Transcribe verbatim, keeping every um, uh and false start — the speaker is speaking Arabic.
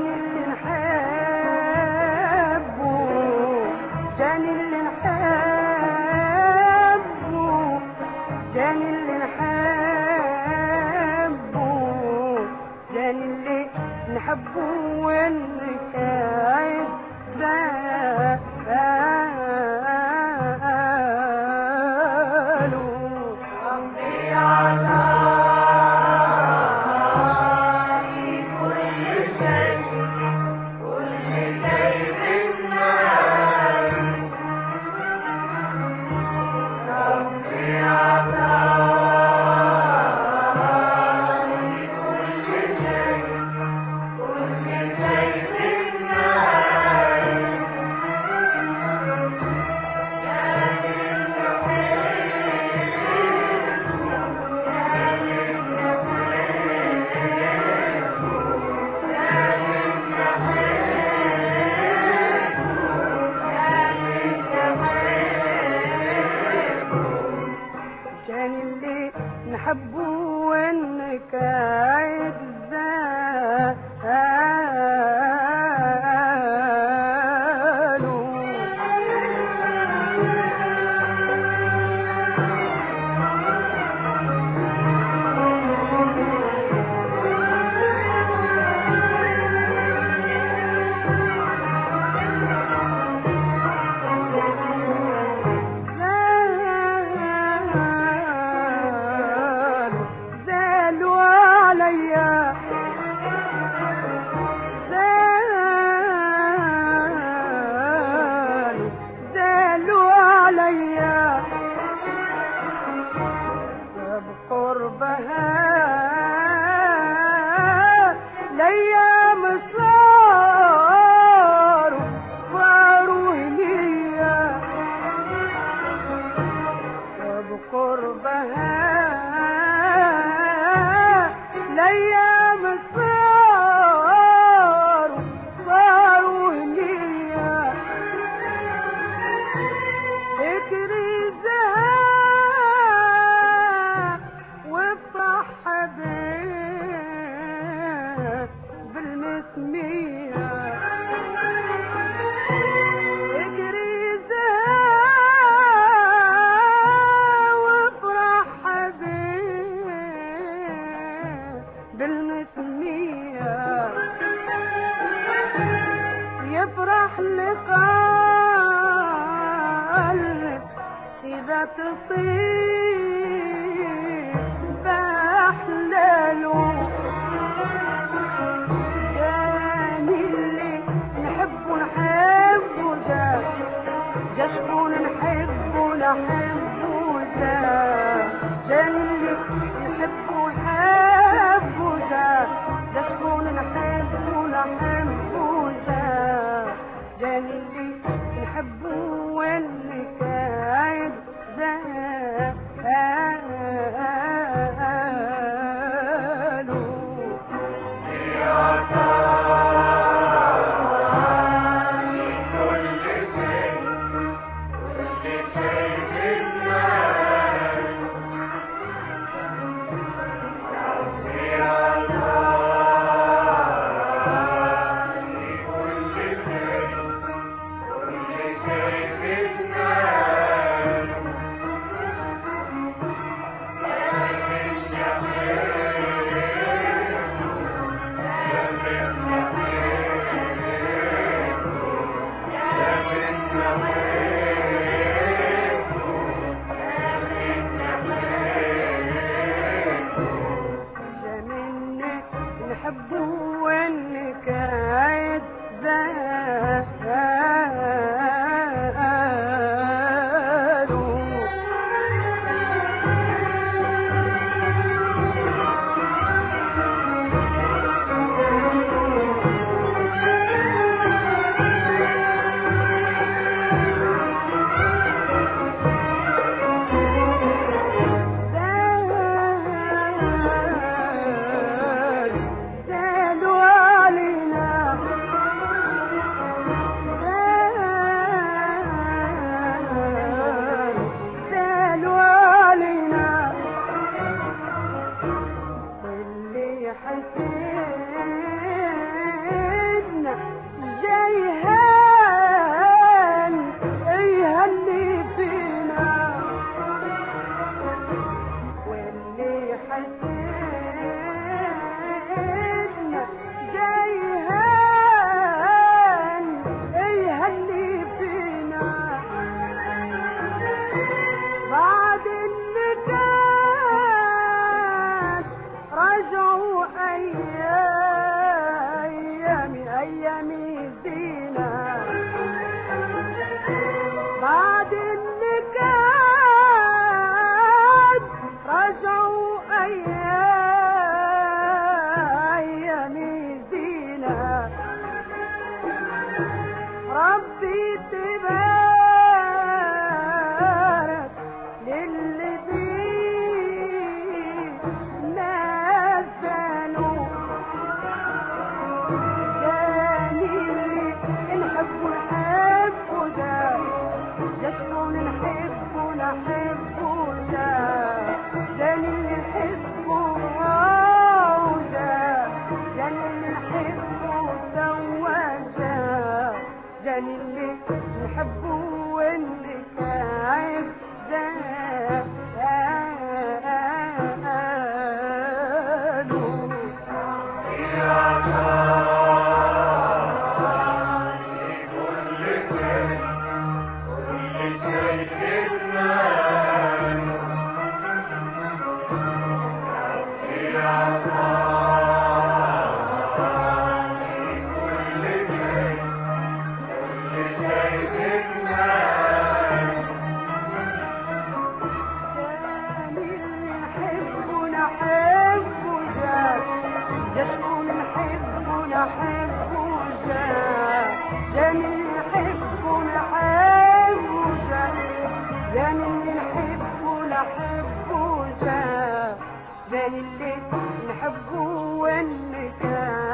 اللي نحبه، جاني اللي نحبه، جاني اللي نحبه، جاني اللي نحبه ونكايد باله. ربي على نحبه ونكايد زاله. قربها ليام صاروا صاروا هنية، بقربها ليام صاروا صاروا هنية. فكري بالمسمية اجري زها وافرح حبيب بالمسمية، يفرح لقلب إذا تصيب بأحلاله. شكون نحبه نحبه ذا، جاني اللي نحبه نحبه ذا، شكون نحبه نحبه ذا، جاني اللي نحبه واللي كايد ذا. فينا بعد اللي كان رجعوا أيام زينة ربي تبارك للي فيه نزلوا جميل نحب نحب ده يشكون نحب نحب ده جميل نحبه وده جميل نحبه سوا ده جميل نحبه واللي تعب ده يشكون نحب نحب جاه جميل نحب نحب جاه جميل نحب نحب جاه جميل نحب واللي كان